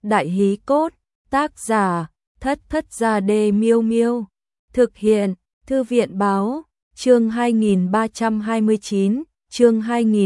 Đại hí cốt, tác giả, Thất Thất Gia Đê Miêu Miêu. Thực hiện, Thư viện báo, chương 2329, chương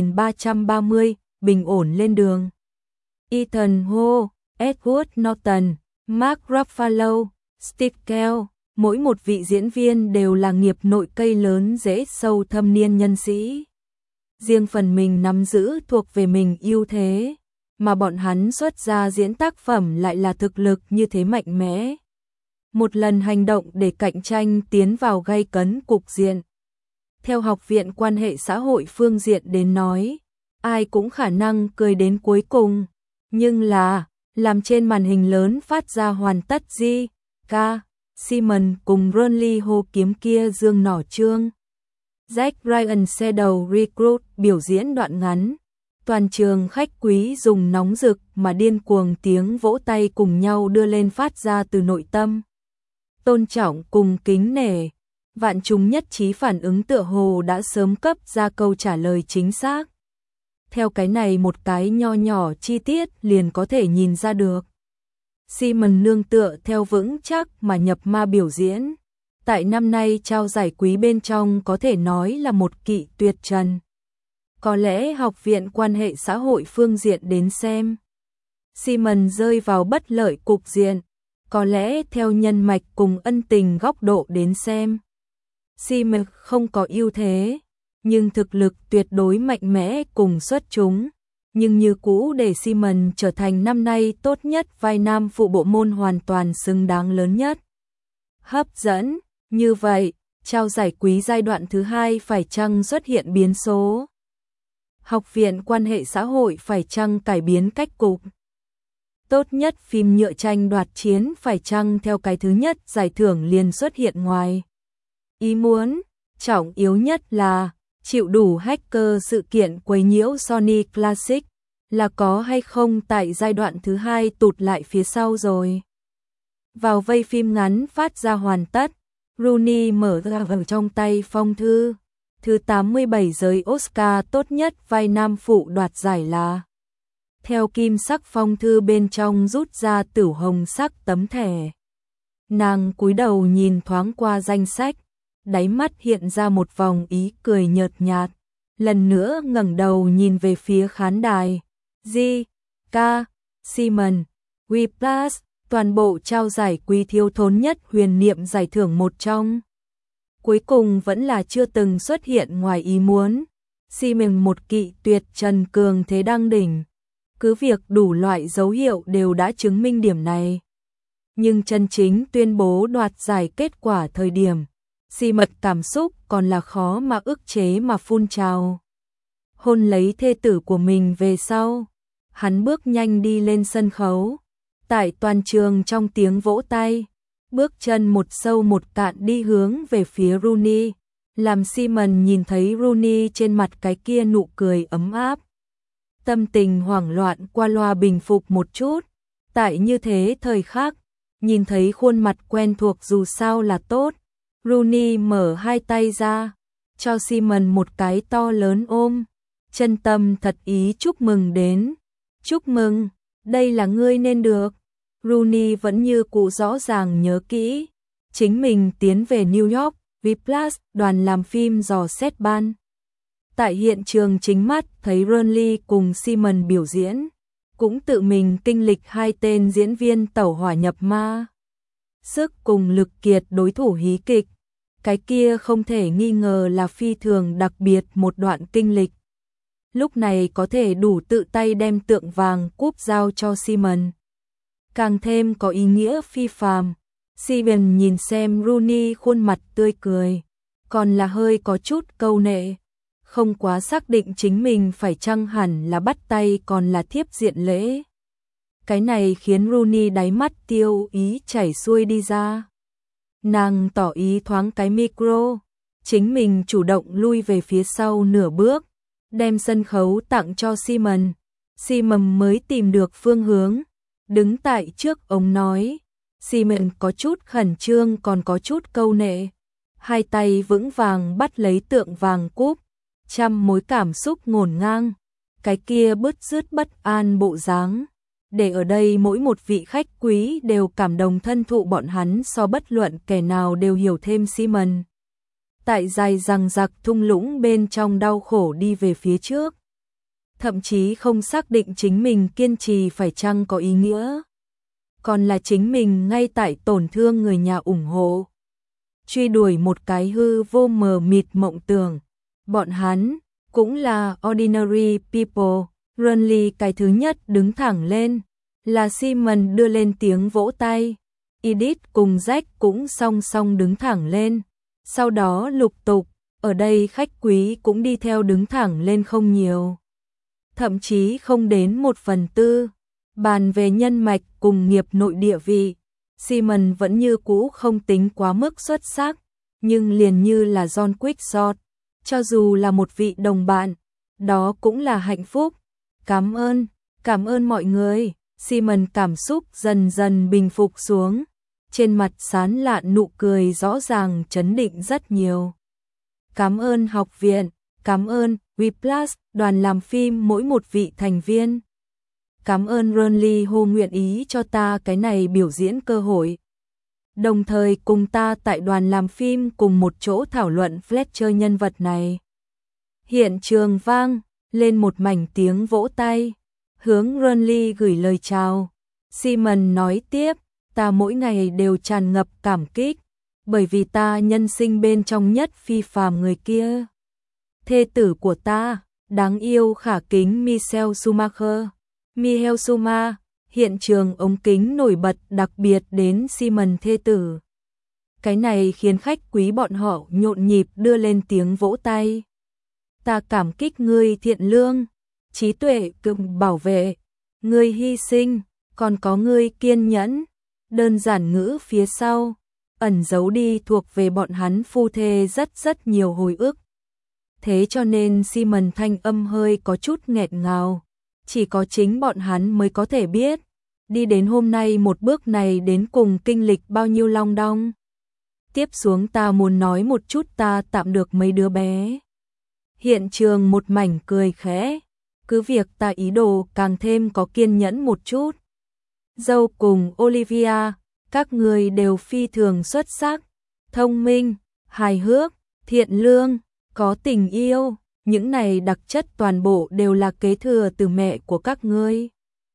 2330, bình ổn lên đường. Ethan Hawke, Edward Norton, Mark Ruffalo, Steve Carell, mỗi một vị diễn viên đều là nghiệp nội cây lớn rễ sâu thâm niên nhân sĩ. Riêng phần mình nắm giữ thuộc về mình ưu thế, mà bọn hắn xuất ra diễn tác phẩm lại là thực lực như thế mạnh mẽ. Một lần hành động để cạnh tranh tiến vào gay cấn cục diện. Theo Học viện Quan hệ xã hội phương diện đến nói, ai cũng khả năng cười đến cuối cùng, nhưng là làm trên màn hình lớn phát ra hoàn tất J.K. Simmons cùng Ronnie hô kiếm kia dương nỏ trương. Jack Ryan xe đầu Recruit biểu diễn đoạn ngắn. Toàn trường khách quý dùng nóng rực mà điên cuồng tiếng vỗ tay cùng nhau đưa lên phát ra từ nội tâm. Tôn trọng cùng kính nể, vạn chúng nhất trí phản ứng tựa hồ đã sớm cấp ra câu trả lời chính xác. Theo cái này một cái nho nhỏ chi tiết liền có thể nhìn ra được. Simmons nương tựa theo vững chắc mà nhập ma biểu diễn. Tại năm nay trao giải quý bên trong có thể nói là một kỵ tuyệt trần. Có lẽ Học viện Quan hệ xã hội phương diện đến xem, Simmons rơi vào bất lợi cục diện. Có lẽ theo nhân mạch cùng ân tình góc độ đến xem, Simmons không có ưu thế, nhưng thực lực tuyệt đối mạnh mẽ cùng xuất chúng. Nhưng như cũ để Simmons trở thành năm nay tốt nhất vai nam phụ bộ môn hoàn toàn xứng đáng lớn nhất. Hấp dẫn, như vậy, trao giải quý giai đoạn thứ 2 phải chăng xuất hiện biến số? Học viện Quan hệ xã hội phải chăng cải biến cách cục? Tốt nhất phim nhựa tranh đoạt chiến phải chăng theo cái thứ nhất giải thưởng liền xuất hiện ngoài ý muốn? Trọng yếu nhất là chịu đủ hacker sự kiện quấy nhiễu Sony Classic là có hay không tại giai đoạn thứ 2 tụt lại phía sau rồi. Vào vây phim ngắn phát ra hoàn tất, Rooney mở ra ở trong tay phong thư. Thứ 87 giới Oscar tốt nhất vai nam phụ đoạt giải là. Theo kim sắc phong thư bên trong rút ra tửu hồng sắc tấm thẻ. Nàng cúi đầu nhìn thoáng qua danh sách, đáy mắt hiện ra một vòng ý cười nhợt nhạt, lần nữa ngẩng đầu nhìn về phía khán đài. J.K. Simmons, Whiplash, toàn bộ trao giải quý thiếu thốn nhất huyền niệm giải thưởng một trong. Cuối cùng vẫn là chưa từng xuất hiện ngoài ý muốn. Simmons một kỵ tuyệt trần cường thế đăng đỉnh. Cứ việc đủ loại dấu hiệu đều đã chứng minh điểm này. Nhưng chân chính tuyên bố đoạt giải kết quả thời điểm, Simmons cảm xúc còn là khó mà ức chế mà phun trào. Hôn lấy thê tử của mình về sau, hắn bước nhanh đi lên sân khấu. Tại toàn trường trong tiếng vỗ tay, bước chân một sâu một cạn đi hướng về phía Rooney, làm Simmons nhìn thấy Rooney trên mặt cái kia nụ cười ấm áp. Tâm tình hoảng loạn qua loa bình phục một chút. Tại như thế thời khắc, nhìn thấy khuôn mặt quen thuộc dù sao là tốt. Rooney mở hai tay ra, cho Simmons một cái to lớn ôm. Chân tâm thật ý chúc mừng đến. Chúc mừng, đây là ngươi nên được. Rooney vẫn như cũ rõ ràng nhớ kỹ. Chính mình tiến về New York, Whiplash, đoàn làm phim dò xét ban. Tại hiện trường chính mắt thấy Ronnie cùng Simmons biểu diễn, cũng tự mình kinh lịch hai tên diễn viên tẩu hỏa nhập ma. Sức cùng lực kiệt đối thủ hí kịch, cái kia không thể nghi ngờ là phi thường đặc biệt một đoạn kinh lịch. Lúc này có thể đủ tự tay đem tượng vàng cúp giao cho Simmons, càng thêm có ý nghĩa phi phàm. Simmons nhìn xem Rooney khuôn mặt tươi cười, còn là hơi có chút câu nệ, không quá xác định chính mình phải chăng hẳn là bắt tay còn là thiếp diện lễ. Cái này khiến Rooney đáy mắt tiêu ý chảy xuôi đi ra. Nàng tỏ ý thoáng cái micro, chính mình chủ động lui về phía sau nửa bước, đem sân khấu tặng cho Simmons. Simmons mới tìm được phương hướng, đứng tại trước ống nói. Simmons có chút khẩn trương còn có chút câu nệ, hai tay vững vàng bắt lấy tượng vàng cúp, trăm mối cảm xúc ngổn ngang, cái kia bứt rứt bất an bộ dáng, để ở đây mỗi một vị khách quý đều cảm động thân thụ bọn hắn so bất luận kẻ nào đều hiểu thêm Simon. Tại dài dằng dặc thung lũng bên trong đau khổ đi về phía trước. Thậm chí không xác định chính mình kiên trì phải chăng có ý nghĩa. Còn là chính mình ngay tại tổn thương người nhà ủng hộ. Truy đuổi một cái hư vô mờ mịt mộng tưởng. Bọn hắn cũng là ordinary people. Runley cái thứ nhất đứng thẳng lên. Là Simon đưa lên tiếng vỗ tay. Edith cùng Jack cũng song song đứng thẳng lên. Sau đó lục tục, ở đây khách quý cũng đi theo đứng thẳng lên không nhiều. Thậm chí không đến 1/4. Bàn về nhân mạch cùng nghiệp nội địa vị, Simon vẫn như cũ không tính quá mức xuất sắc, nhưng liền như là John Quickshot, cho dù là một vị đồng bạn, đó cũng là hạnh phúc. Cảm ơn mọi người. Simon cảm xúc dần dần bình phục xuống, trên mặt sán lạn nụ cười rõ ràng chấn định rất nhiều. Cảm ơn học viện, cảm ơn Whiplash, đoàn làm phim mỗi một vị thành viên. Cảm ơn Runley Hồ nguyện ý cho ta cái này biểu diễn cơ hội. Đồng thời cùng ta tại đoàn làm phim cùng một chỗ thảo luận Fletcher nhân vật này. Hiện trường vang lên một mảnh tiếng vỗ tay, hướng Runley gửi lời chào. Simon nói tiếp, ta mỗi ngày đều tràn ngập cảm kích, bởi vì ta nhân sinh bên trong nhất phi phàm người kia. Thê tử của ta, đáng yêu khả kính Michelle Schumacher. Michael Schumacher, hiện trường ống kính nổi bật đặc biệt đến Simon thê tử. Cái này khiến khách quý bọn họ nhộn nhịp đưa lên tiếng vỗ tay. Ta cảm kích ngươi thiện lương, trí tuệ cùng bảo vệ, ngươi hy sinh, còn có ngươi kiên nhẫn. Đơn giản ngữ phía sau, ẩn giấu đi thuộc về bọn hắn phu thê rất nhiều hồi ức. Thế cho nên Simon thanh âm hơi có chút nghẹt ngào, chỉ có chính bọn hắn mới có thể biết, đi đến hôm nay một bước này đến cùng kinh lịch bao nhiêu long đong. Tiếp xuống ta muốn nói một chút ta tạm được mấy đứa bé. Hiện trường một mảnh cười khẽ, cứ việc ta ý đồ càng thêm có kiên nhẫn một chút. Dâu cùng Olivia, các người đều phi thường xuất sắc, thông minh, hài hước, thiện lương, có tình yêu, những này đặc chất toàn bộ đều là kế thừa từ mẹ của các ngươi.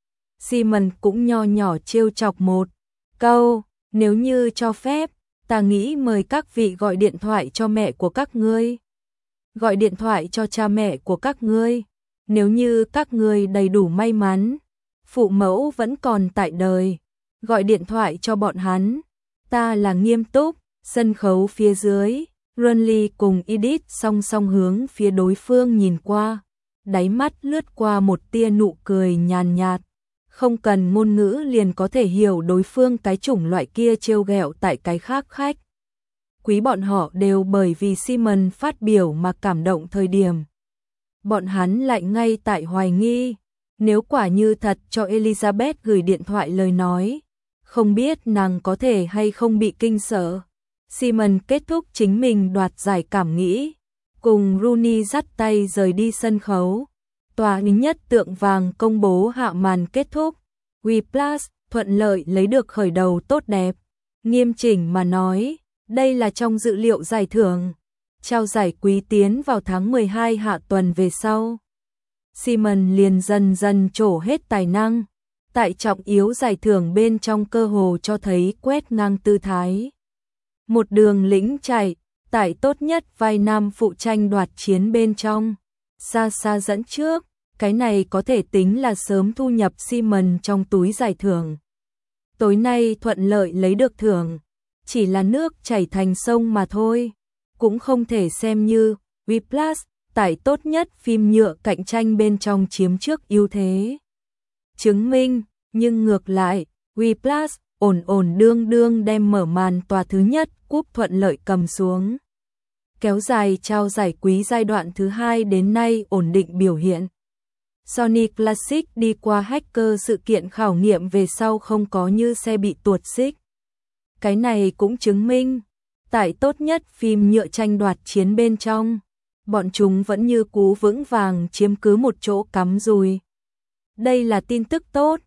Simon cũng nho nhỏ trêu chọc một câu, nếu như cho phép, ta nghĩ mời các vị gọi điện thoại cho mẹ của các ngươi. Gọi điện thoại cho cha mẹ của các ngươi, nếu như các ngươi đầy đủ may mắn, phụ mẫu vẫn còn tại đời, gọi điện thoại cho bọn hắn. Ta là nghiêm túc. Sân khấu phía dưới, Runley cùng Edith song song hướng phía đối phương nhìn qua, đáy mắt lướt qua một tia nụ cười nhàn nhạt, không cần ngôn ngữ liền có thể hiểu đối phương cái chủng loại kia trêu ghẹo tại cái khác khách. Quý bọn họ đều bởi vì Simon phát biểu mà cảm động thời điểm. Bọn hắn lại ngay tại hoài nghi, nếu quả như thật cho Elizabeth gửi điện thoại lời nói, không biết nàng có thể hay không bị kinh sợ. Simon kết thúc chính mình đoạt giải cảm nghĩ, cùng Rooney dắt tay rời đi sân khấu. Tòa nhất tượng vàng công bố hạ màn kết thúc. Whiplash thuận lợi lấy được khởi đầu tốt đẹp. Nghiêm chỉnh mà nói, đây là trong dự liệu giải thưởng. Trao giải quý tiến vào tháng 12 hạ tuần về sau. Simon liền dần dần trổ hết tài năng. Tại trọng yếu giải thưởng bên trong cơ hồ cho thấy quét ngang tư thái. Một đường lĩnh chạy, tại tốt nhất vai nam phụ tranh đoạt chiến bên trong. Xa xa dẫn trước, cái này có thể tính là sớm thu nhập Simon trong túi giải thưởng. Tối nay thuận lợi lấy được thưởng, chỉ là nước chảy thành sông mà thôi. Cũng không thể xem như Whiplash tại tốt nhất phim nhựa cạnh tranh bên trong chiếm trước ưu thế. Chứng minh, nhưng ngược lại, Whiplash ổn đương đem mở màn tòa thứ nhất cúp thuận lợi cầm xuống. Kéo dài trao giải quý giai đoạn thứ 2 đến nay ổn định biểu hiện. Sony Classic đi qua hacker sự kiện khảo nghiệm về sau không có như xe bị tuột xích. Cái này cũng chứng minh, tại tốt nhất phim nhựa tranh đoạt chiến bên trong, bọn chúng vẫn như cú vững vàng chiếm cứ một chỗ cắm rùi. Đây là tin tức tốt.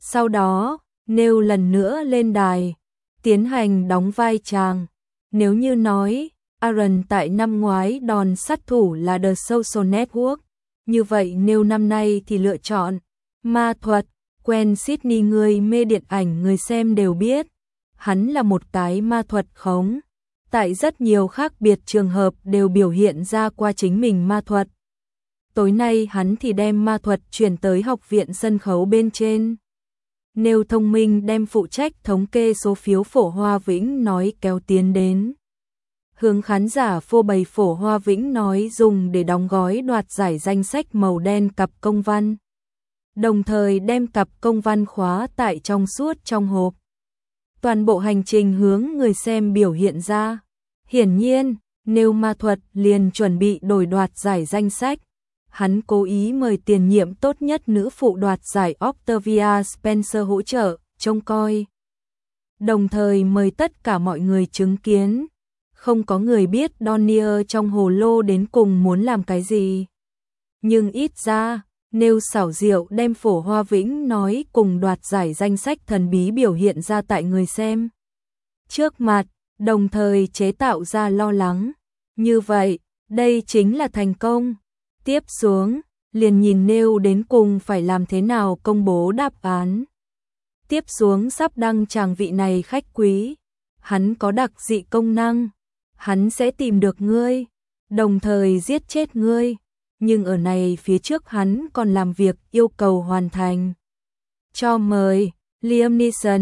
Sau đó, Neil lần nữa lên đài, tiến hành đóng vai chàng. Nếu như nói, Aaron tại năm ngoái đòn sát thủ là The Social Network, như vậy Neil năm nay thì lựa chọn ma thuật. Quen Sydney, người mê điện ảnh người xem đều biết, hắn là một cái ma thuật khống. Tại rất nhiều khác biệt trường hợp đều biểu hiện ra qua chính mình ma thuật. Tối nay hắn thì đem ma thuật chuyển tới học viện sân khấu bên trên. Neil thông minh đem phụ trách thống kê số phiếu Phổ Hoa Vĩnh nói kéo tiến đến. Hướng khán giả phô bày Phổ Hoa Vĩnh nói dùng để đóng gói đoạt giải danh sách màu đen cặp công văn. Đồng thời đem cặp công văn khóa tại trong suốt trong hộp. Toàn bộ hành trình hướng người xem biểu hiện ra. Hiển nhiên, Neil ma thuật liền chuẩn bị đổi đoạt giải danh sách. Hắn cố ý mời tiền nhiệm tốt nhất nữ phụ đoạt giải Octavia Spencer hỗ trợ, trông coi. Đồng thời mời tất cả mọi người chứng kiến. Không có người biết Donier trong hồ lô đến cùng muốn làm cái gì. Nhưng ít ra, Neil xảo diệu đem Phổ Hoa Vĩnh nói cùng đoạt giải danh sách thần bí biểu hiện ra tại người xem trước mặt, đồng thời chế tạo ra lo lắng. Như vậy, đây chính là thành công. Tiếp xuống, liền nhìn Neil đến cùng phải làm thế nào công bố đáp án. Tiếp xuống sắp đăng tràng vị này khách quý. Hắn có đặc dị công năng. Hắn sẽ tìm được ngươi, đồng thời giết chết ngươi. Nhưng ở này phía trước hắn còn làm việc yêu cầu hoàn thành. Cho mời, Liam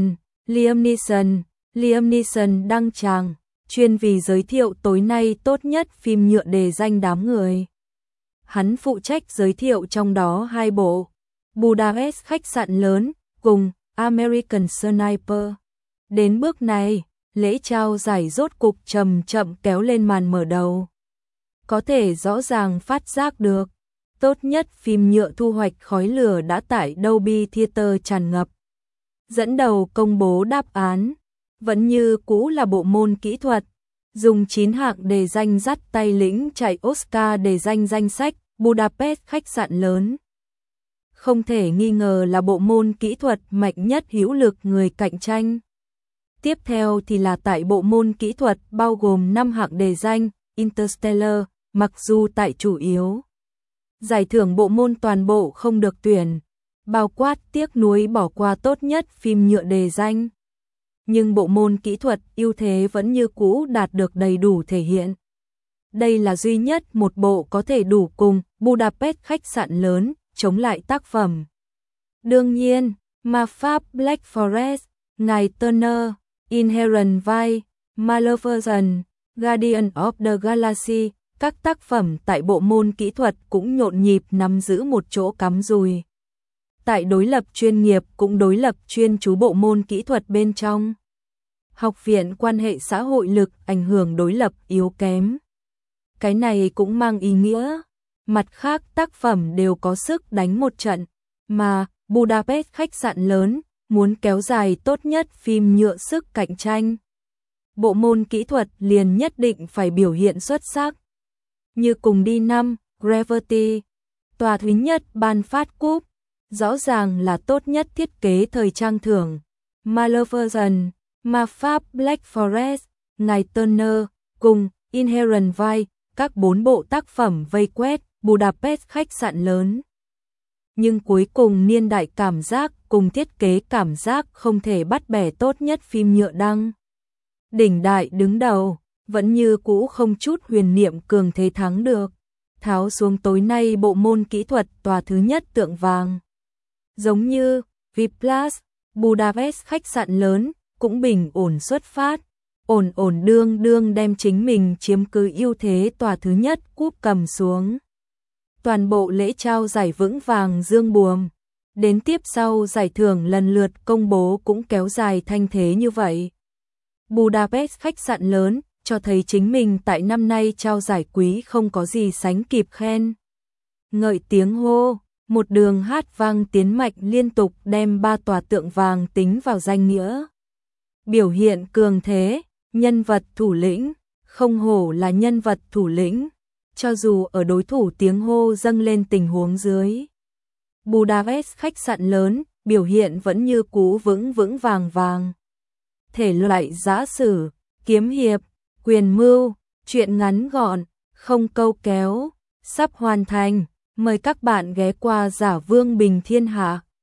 Neeson đăng tràng, chuyên vì giới thiệu tối nay tốt nhất phim nhựa đề danh đám người. Hắn phụ trách giới thiệu trong đó 2 bộ, Budapest khách sạn lớn, cùng American Sniper. Đến bước này, lễ trao giải rốt cục chậm kéo lên màn mở đầu. Có thể rõ ràng phát giác được, tốt nhất phim nhựa thu hoạch khói lửa đã tại Dolby Theater tràn ngập. Dẫn đầu công bố đáp án, vẫn như cũ là bộ môn kỹ thuật, dùng 9 hạng đề danh dắt tay lĩnh chạy Oscar đề danh danh sách Budapest khách sạn lớn. Không thể nghi ngờ là bộ môn kỹ thuật mạnh nhất hữu lực người cạnh tranh. Tiếp theo thì là tại bộ môn kỹ thuật bao gồm 5 hạng đề danh Interstellar, mặc dù tại chủ yếu giải thưởng bộ môn toàn bộ không được tuyển, bao quát tiếc nuối bỏ qua tốt nhất phim nhựa đề danh. Nhưng bộ môn kỹ thuật ưu thế vẫn như cũ đạt được đầy đủ thể hiện. Đây là duy nhất một bộ có thể đủ cùng Budapest khách sạn lớn chống lại tác phẩm. Đương nhiên, ma pháp Black Forest, ngài Turner, Inherent Vice, Maleficent, Guardian of the Galaxy, các tác phẩm tại bộ môn kỹ thuật cũng nhộn nhịp nắm giữ một chỗ cắm dùi. Tại đối lập chuyên nghiệp cũng đối lập chuyên chú bộ môn kỹ thuật bên trong. Học viện quan hệ xã hội lực ảnh hưởng đối lập yếu kém. Cái này cũng mang ý nghĩa, mặt khác tác phẩm đều có sức đánh một trận, mà Budapest khách sạn lớn muốn kéo dài tốt nhất phim nhựa sức cạnh tranh. Bộ môn kỹ thuật liền nhất định phải biểu hiện xuất sắc. Như cùng đi năm, Gravity, tòa thứ nhất ban phát cúp, rõ ràng là tốt nhất thiết kế thời trang thưởng. Maleficent, ma pháp Black Forest, ngài Turner, cùng Inherent Vice, các 4 bộ tác phẩm vây quét Budapest khách sạn lớn. Nhưng cuối cùng niên đại cảm giác cùng thiết kế cảm giác không thể bắt bẻ tốt nhất phim nhựa đăng. Đỉnh đại đứng đầu, vẫn như cũ không chút huyền niệm cường thế thắng được. Tháo xuống tối nay bộ môn kỹ thuật tòa thứ nhất tượng vàng. Giống như Whiplash, Budapest khách sạn lớn cũng bình ổn xuất phát, ổn đương đem chính mình chiếm cứ ưu thế tòa thứ nhất cúp cầm xuống. Toàn bộ lễ trao giải vững vàng dương buồm. Đến tiếp sau giải thưởng lần lượt công bố cũng kéo dài thanh thế như vậy. Budapest khách sạn lớn cho thấy chính mình tại năm nay trao giải quý không có gì sánh kịp khen. Ngợi tiếng hô, một đường hát vang tiến mạch liên tục đem 3 tòa tượng vàng tính vào danh nghĩa. Biểu hiện cường thế, nhân vật thủ lĩnh, không hổ là nhân vật thủ lĩnh, cho dù ở đối thủ tiếng hô dâng lên tình huống dưới. Budapest khách sạn lớn biểu hiện vẫn như cũ vững vững vàng vàng. Thể loại giã sử, kiếm hiệp, quyền mưu, truyện ngắn gọn, không câu kéo, sắp hoàn thành. Mời các bạn ghé qua Giả Vương Bình Thiên Hạ.